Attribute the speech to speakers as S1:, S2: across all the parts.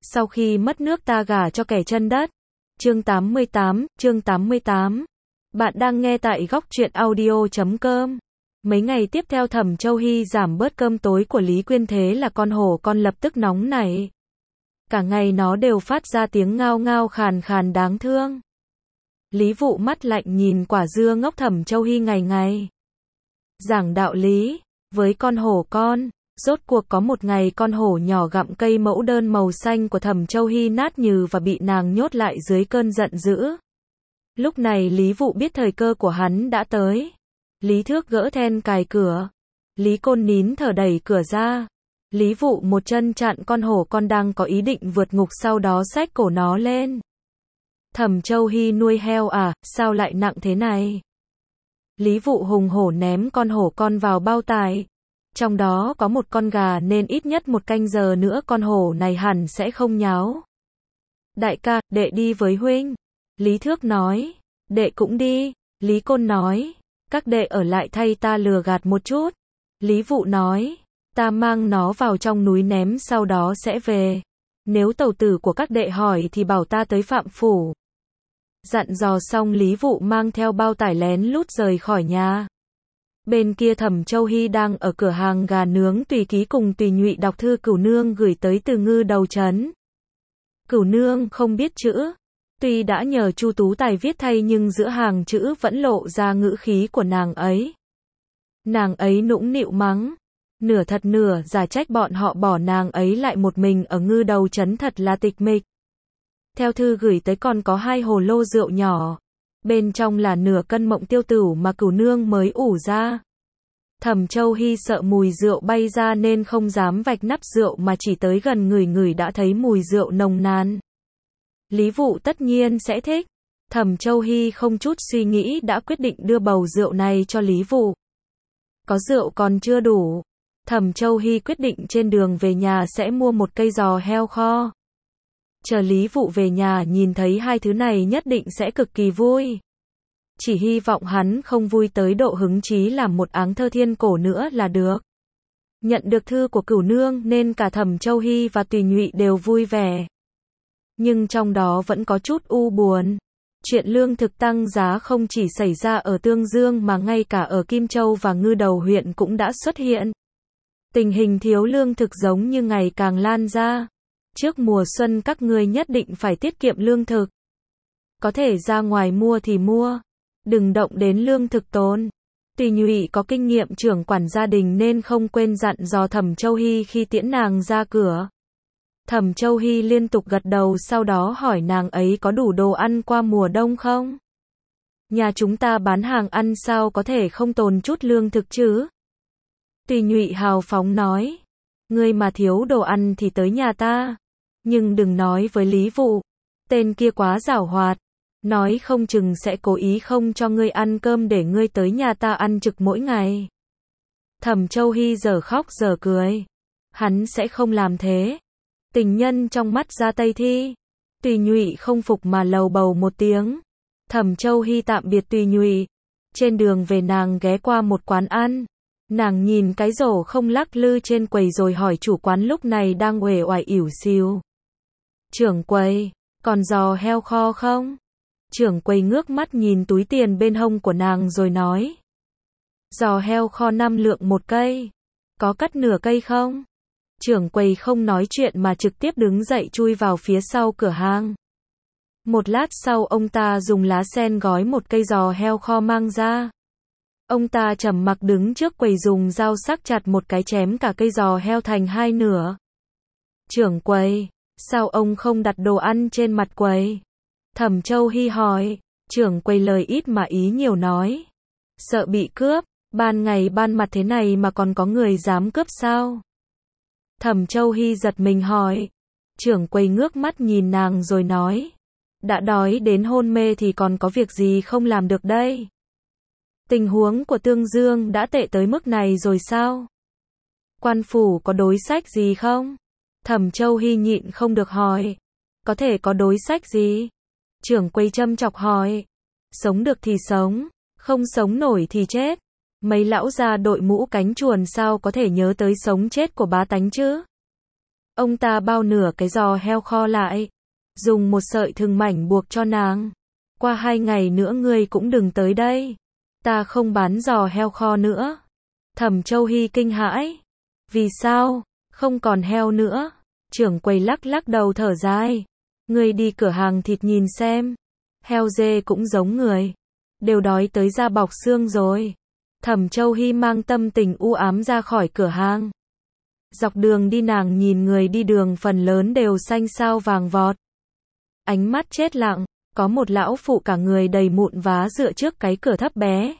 S1: Sau khi mất nước ta gả cho kẻ chân đất. Chương 88. Bạn đang nghe tại góc truyện audio.com. Mấy ngày tiếp theo Thẩm Châu Hy giảm bớt cơm tối của Lý Quyên, thế là con hổ con lập tức nóng nảy. Cả ngày nó đều phát ra tiếng ngao ngao khàn khàn đáng thương. Lý Vụ mắt lạnh nhìn quả dưa ngốc Thẩm Châu Hy ngày ngày giảng đạo lý với con hổ con. Rốt cuộc có một ngày con hổ nhỏ gặm cây mẫu đơn màu xanh của Thẩm Châu Hy nát nhừ và bị nàng nhốt lại dưới cơn giận dữ. Lúc này Lý Vụ biết thời cơ của hắn đã tới. Lý Thước gỡ then cài cửa. Lý Côn nín thở đẩy cửa ra. Lý Vụ một chân chặn con hổ con đang có ý định vượt ngục, sau đó xách cổ nó lên. Thẩm Châu Hy nuôi heo à, sao lại nặng thế này? Lý Vụ hùng hổ ném con hổ con vào bao tải. Trong đó có một con gà nên ít nhất một canh giờ nữa con hổ này hẳn sẽ không nháo. Đại ca, đệ đi với huynh. Lý Thước nói. Đệ cũng đi. Lý Côn nói. Các đệ ở lại thay ta lừa gạt một chút. Lý Vụ nói. Ta mang nó vào trong núi ném sau đó sẽ về. Nếu tẩu tử của các đệ hỏi thì bảo ta tới Phạm Phủ. Dặn dò xong Lý Vụ mang theo bao tải lén lút rời khỏi nhà. Bên kia Thẩm Châu Hy đang ở cửa hàng gà nướng Tùy Ký cùng Tùy Nhụy đọc thư Cửu Nương gửi tới từ Ngư Đầu trấn. Cửu Nương không biết chữ. Tuy đã nhờ Chu Tú Tài viết thay nhưng giữa hàng chữ vẫn lộ ra ngữ khí của nàng ấy. Nàng ấy nũng nịu mắng. Nửa thật nửa giả trách bọn họ bỏ nàng ấy lại một mình ở Ngư Đầu trấn thật là tịch mịch. Theo thư gửi tới còn có 2 hồ lô rượu nhỏ. Bên trong là nửa cân mộng tiêu tửu mà Cửu Nương mới ủ ra. Thẩm Châu Hy sợ mùi rượu bay ra nên không dám vạch nắp rượu mà chỉ tới gần ngửi đã thấy mùi rượu nồng nàn. Lý Vụ tất nhiên sẽ thích. Thẩm Châu Hy không chút suy nghĩ đã quyết định đưa bầu rượu này cho Lý Vụ. Có rượu còn chưa đủ. Thẩm Châu Hy quyết định trên đường về nhà sẽ mua một cây giò heo kho. Chờ Lý Vụ về nhà nhìn thấy 2 thứ này nhất định sẽ cực kỳ vui. Chỉ hy vọng hắn không vui tới độ hứng chí làm một áng thơ thiên cổ nữa là được. Nhận được thư của Cửu Nương nên cả Thẩm Châu Hy và Tùy Nhụy đều vui vẻ. Nhưng trong đó vẫn có chút u buồn. Chuyện lương thực tăng giá không chỉ xảy ra ở Tương Dương mà ngay cả ở Kim Châu và Ngư Đầu huyện cũng đã xuất hiện. Tình hình thiếu lương thực giống như ngày càng lan ra. Trước mùa xuân các ngươi nhất định phải tiết kiệm lương thực. Có thể ra ngoài mua thì mua. Đừng động đến lương thực tồn. Tùy Nhụy có kinh nghiệm trưởng quản gia đình nên không quên dặn dò Thẩm Châu Hy khi tiễn nàng ra cửa. Thẩm Châu Hy liên tục gật đầu, sau đó hỏi nàng ấy có đủ đồ ăn qua mùa đông không? Nhà chúng ta bán hàng ăn sao có thể không tồn chút lương thực chứ? Tùy Nhụy hào phóng nói. Ngươi mà thiếu đồ ăn thì tới nhà ta. Nhưng đừng nói với Lý Vụ. Tên kia quá giảo hoạt. Nói không chừng sẽ cố ý không cho ngươi ăn cơm để ngươi tới nhà ta ăn trực mỗi ngày. Thẩm Châu Hy giờ khóc giờ cười. Hắn sẽ không làm thế. Tình nhân trong mắt ra Tây Thi. Tùy Nhụy không phục mà lầu bầu một tiếng. Thẩm Châu Hy tạm biệt Tùy Nhụy. Trên đường về nàng ghé qua một quán ăn. Nàng nhìn cái rổ không lắc lư trên quầy rồi hỏi chủ quán lúc này đang uể oải ỉu xìu. Trưởng quầy, còn giò heo kho không? Trưởng quầy ngước mắt nhìn túi tiền bên hông của nàng rồi nói. Giò heo kho 5 lượng một cây. Có cắt nửa cây không? Trưởng quầy không nói chuyện mà trực tiếp đứng dậy chui vào phía sau cửa hàng. Một lát sau ông ta dùng lá sen gói một cây giò heo kho mang ra. Ông ta trầm mặc đứng trước quầy dùng dao sắc chặt một cái chém cả cây giò heo thành 2 nửa. Trưởng quầy, sao ông không đặt đồ ăn trên mặt quầy? Thẩm Châu Hy hỏi. Trưởng quầy lời ít mà ý nhiều nói. Sợ bị cướp, ban ngày ban mặt thế này mà còn có người dám cướp sao? Thẩm Châu Hy giật mình hỏi. Trưởng quầy ngước mắt nhìn nàng rồi nói. Đã đói đến hôn mê thì còn có việc gì không làm được đây? Tình huống của Tương Dương đã tệ tới mức này rồi sao? Quan phủ có đối sách gì không? Thẩm Châu Hy nhịn không được hỏi. Có thể có đối sách gì? Trưởng quầy châm chọc hỏi. Sống được thì sống, không sống nổi thì chết. Mấy lão già đội mũ cánh chuồn sao có thể nhớ tới sống chết của bá tánh chứ? Ông ta bao nửa cái giò heo kho lại, dùng một sợi thừng mảnh buộc cho nàng. Qua 2 ngày nữa ngươi cũng đừng tới đây. Ta không bán giò heo kho nữa. Thẩm Châu Hy kinh hãi. Vì sao? Không còn heo nữa. Trưởng quầy lắc lắc đầu thở dài. Ngươi đi cửa hàng thịt nhìn xem. Heo dê cũng giống người. Đều đói tới da bọc xương rồi. Thẩm Châu Hy mang tâm tình u ám ra khỏi cửa hàng. Dọc đường đi nàng nhìn người đi đường phần lớn đều xanh xao vàng vọt. Ánh mắt chết lặng, có một lão phụ cả người đầy mụn vá dựa trước cái cửa thấp bé.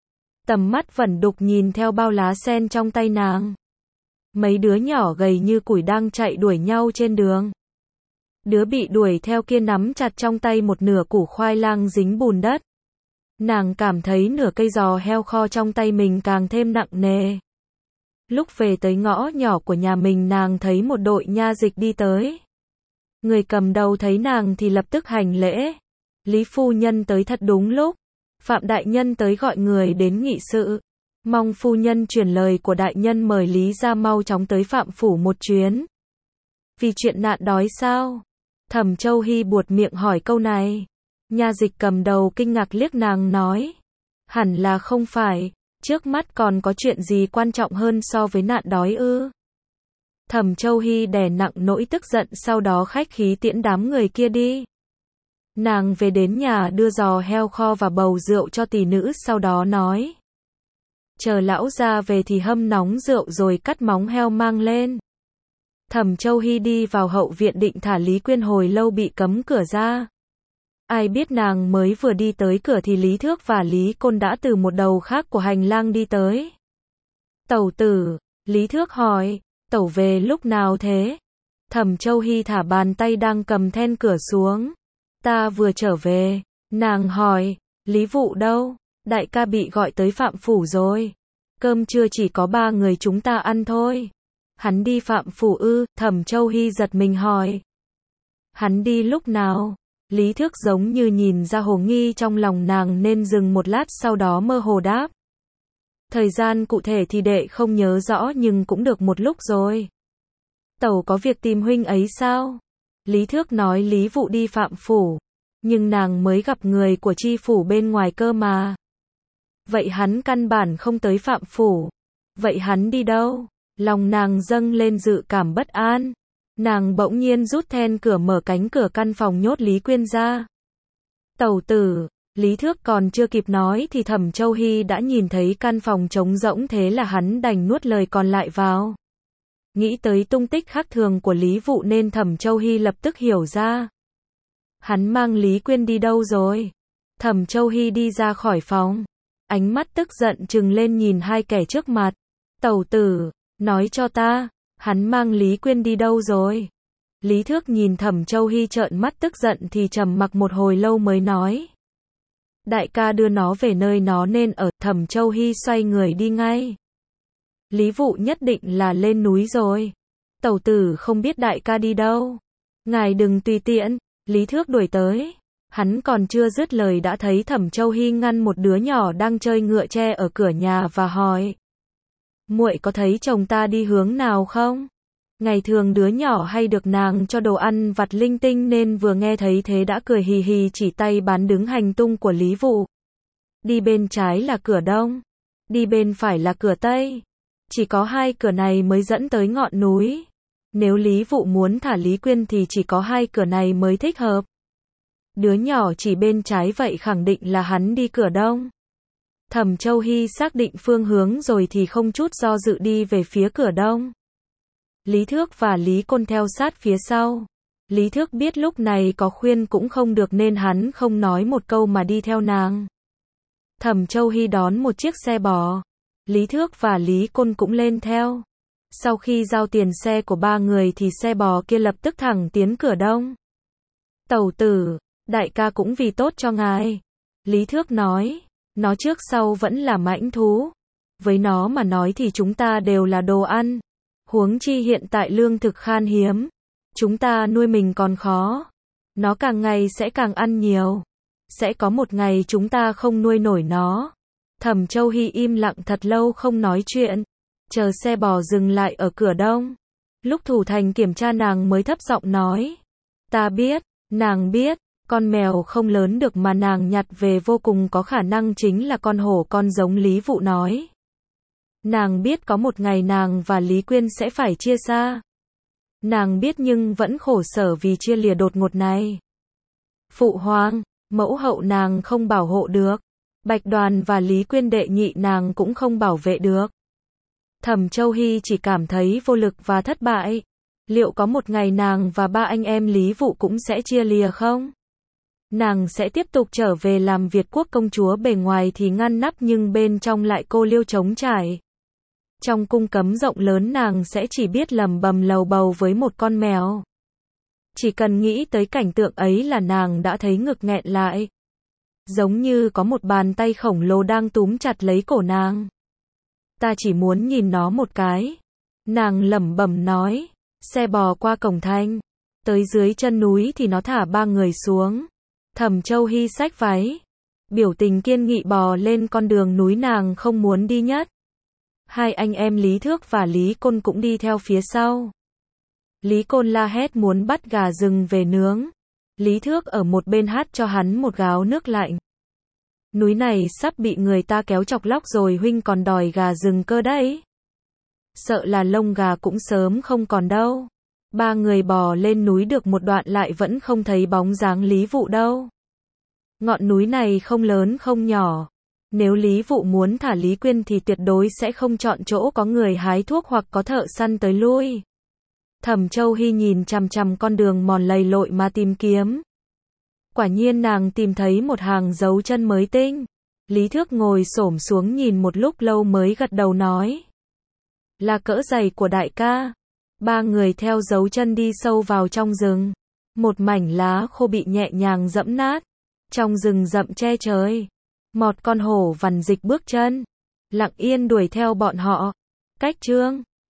S1: Tầm mắt vẩn đục nhìn theo bao lá sen trong tay nàng. Mấy đứa nhỏ gầy như củi đang chạy đuổi nhau trên đường. Đứa bị đuổi theo kia nắm chặt trong tay một nửa củ khoai lang dính bùn đất. Nàng cảm thấy nửa cây giò heo kho trong tay mình càng thêm nặng nề. Lúc về tới ngõ nhỏ của nhà mình nàng thấy một đội nha dịch đi tới. Người cầm đầu thấy nàng thì lập tức hành lễ. Lý phu nhân tới thật đúng lúc. Phạm đại nhân tới gọi người đến nghị sự. Mong phu nhân truyền lời của đại nhân mời Lý ra mau chóng tới Phạm phủ một chuyến. Vì chuyện nạn đói sao? Thẩm Châu Hy buột miệng hỏi câu này. Nha dịch cầm đầu kinh ngạc liếc nàng nói. Hẳn là không phải, trước mắt còn có chuyện gì quan trọng hơn so với nạn đói ư? Thẩm Châu Hy đè nặng nỗi tức giận sau đó khách khí tiễn đám người kia đi. Nàng về đến nhà đưa giò heo kho và bầu rượu cho tỷ nữ sau đó nói. Chờ lão ra về thì hâm nóng rượu rồi cắt móng heo mang lên. Thẩm Châu Hy đi vào hậu viện định thả Lý Quyên hồi lâu bị cấm cửa ra. Ai biết nàng mới vừa đi tới cửa thì Lý Thước và Lý Côn đã từ một đầu khác của hành lang đi tới. Tẩu tử, Lý Thước hỏi, tẩu về lúc nào thế? Thẩm Châu Hy thả bàn tay đang cầm then cửa xuống. Ta vừa trở về. Nàng hỏi, Lý Vụ đâu? Đại ca bị gọi tới Phạm phủ rồi. Cơm trưa chỉ có 3 người chúng ta ăn thôi. Hắn đi Phạm phủ ư? Thẩm Châu Hy giật mình hỏi. Hắn đi lúc nào? Lý Thước giống như nhìn ra hồ nghi trong lòng nàng nên dừng một lát sau đó mơ hồ đáp. Thời gian cụ thể thì đệ không nhớ rõ nhưng cũng được một lúc rồi. Tẩu có việc tìm huynh ấy sao? Lý Thước nói Lý Vụ đi Phạm phủ. Nhưng nàng mới gặp người của chi phủ bên ngoài cơ mà. Vậy hắn căn bản không tới Phạm phủ. Vậy hắn đi đâu? Lòng nàng dâng lên dự cảm bất an. Nàng bỗng nhiên rút then cửa mở cánh cửa căn phòng nhốt Lý Quyên ra. Tẩu tử, Lý Thước còn chưa kịp nói thì Thẩm Châu Hy đã nhìn thấy căn phòng trống rỗng thế là hắn đành nuốt lời còn lại vào. Nghĩ tới tung tích khác thường của Lý Vụ nên Thẩm Châu Hy lập tức hiểu ra. Hắn mang Lý Quyên đi đâu rồi? Thẩm Châu Hy đi ra khỏi phòng. Ánh mắt tức giận trừng lên nhìn hai kẻ trước mặt. Tẩu tử, nói cho ta, hắn mang Lý Quyên đi đâu rồi? Lý Thước nhìn Thẩm Châu Hy trợn mắt tức giận thì trầm mặc một hồi lâu mới nói. Đại ca đưa nó về nơi nó nên ở. Thẩm Châu Hy xoay người đi ngay. Lý Vụ nhất định là lên núi rồi. Tẩu tử không biết đại ca đi đâu. Ngài đừng tùy tiện. Lý Thước đuổi tới. Hắn còn chưa dứt lời đã thấy Thẩm Châu Hy ngăn một đứa nhỏ đang chơi ngựa tre ở cửa nhà và hỏi. Muội có thấy chồng ta đi hướng nào không? Ngày thường đứa nhỏ hay được nàng cho đồ ăn vặt linh tinh nên vừa nghe thấy thế đã cười hì hì chỉ tay bán đứng hành tung của Lý Vụ. Đi bên trái là cửa đông. Đi bên phải là cửa tây. Chỉ có 2 cửa này mới dẫn tới ngọn núi. Nếu Lý Vụ muốn thả Lý Quyên thì chỉ có 2 cửa này mới thích hợp. Đứa nhỏ chỉ bên trái vậy khẳng định là hắn đi cửa đông. Thẩm Châu Hy xác định phương hướng rồi thì không chút do dự đi về phía cửa đông. Lý Thước và Lý Côn theo sát phía sau. Lý Thước biết lúc này có khuyên cũng không được nên hắn không nói một câu mà đi theo nàng. Thẩm Châu Hy đón một chiếc xe bò. Lý Thước và Lý Côn cũng lên theo. Sau khi giao tiền xe của 3 người thì xe bò kia lập tức thẳng tiến cửa đông. Tẩu tử, đại ca cũng vì tốt cho ngài. Lý Thước nói, nó trước sau vẫn là mãnh thú. Với nó mà nói thì chúng ta đều là đồ ăn. Huống chi hiện tại lương thực khan hiếm. Chúng ta nuôi mình còn khó. Nó càng ngày sẽ càng ăn nhiều. Sẽ có một ngày chúng ta không nuôi nổi nó. Thẩm Châu Hy im lặng thật lâu không nói chuyện. Chờ xe bò dừng lại ở cửa đông. Lúc Thủ Thành kiểm tra nàng mới thấp giọng nói. Ta biết, nàng biết, con mèo không lớn được mà nàng nhặt về vô cùng có khả năng chính là con hổ con giống Lý Vụ nói. Nàng biết có một ngày nàng và Lý Quyên sẽ phải chia xa. Nàng biết nhưng vẫn khổ sở vì chia lìa đột ngột này. Phụ hoàng, mẫu hậu nàng không bảo hộ được. Bạch Đoàn và Lý Quyên đệ nhị nàng cũng không bảo vệ được. Thẩm Châu Hy chỉ cảm thấy vô lực và thất bại. Liệu có một ngày nàng và ba anh em Lý Vụ cũng sẽ chia lìa không? Nàng sẽ tiếp tục trở về làm Việt quốc công chúa, bề ngoài thì ngăn nắp nhưng bên trong lại cô liêu trống trải. Trong cung cấm rộng lớn nàng sẽ chỉ biết lầm bầm lầu bầu với một con mèo. Chỉ cần nghĩ tới cảnh tượng ấy là nàng đã thấy ngực nghẹn lại. Giống như có một bàn tay khổng lồ đang túm chặt lấy cổ nàng. Ta chỉ muốn nhìn nó một cái. Nàng lẩm bẩm nói. Xe bò qua cổng thành. Tới dưới chân núi thì nó thả ba người xuống. Thẩm Châu Hy xách váy. Biểu tình kiên nghị bò lên con đường núi nàng không muốn đi nhất. Hai anh em Lý Thước và Lý Côn cũng đi theo phía sau. Lý Côn la hét muốn bắt gà rừng về nướng. Lý Thước ở một bên hát cho hắn một gáo nước lạnh. Núi này sắp bị người ta kéo chọc lóc rồi, huynh còn đòi gà rừng cơ đấy. Sợ là lông gà cũng sớm không còn đâu. Ba người bò lên núi được một đoạn lại vẫn không thấy bóng dáng Lý Vụ đâu. Ngọn núi này không lớn không nhỏ. Nếu Lý Vụ muốn thả Lý Quyên thì tuyệt đối sẽ không chọn chỗ có người hái thuốc hoặc có thợ săn tới lui. Thẩm Châu Hy nhìn chằm chằm con đường mòn lầy lội mà tìm kiếm. Quả nhiên nàng tìm thấy một hàng dấu chân mới tinh. Lý Thước ngồi xổm xuống nhìn một lúc lâu mới gật đầu nói. Là cỡ giày của đại ca. Ba người theo dấu chân đi sâu vào trong rừng. Một mảnh lá khô bị nhẹ nhàng dẫm nát. Trong rừng rậm che trời. Một con hổ vằn dịch bước chân. Lặng yên đuổi theo bọn họ. Cách chương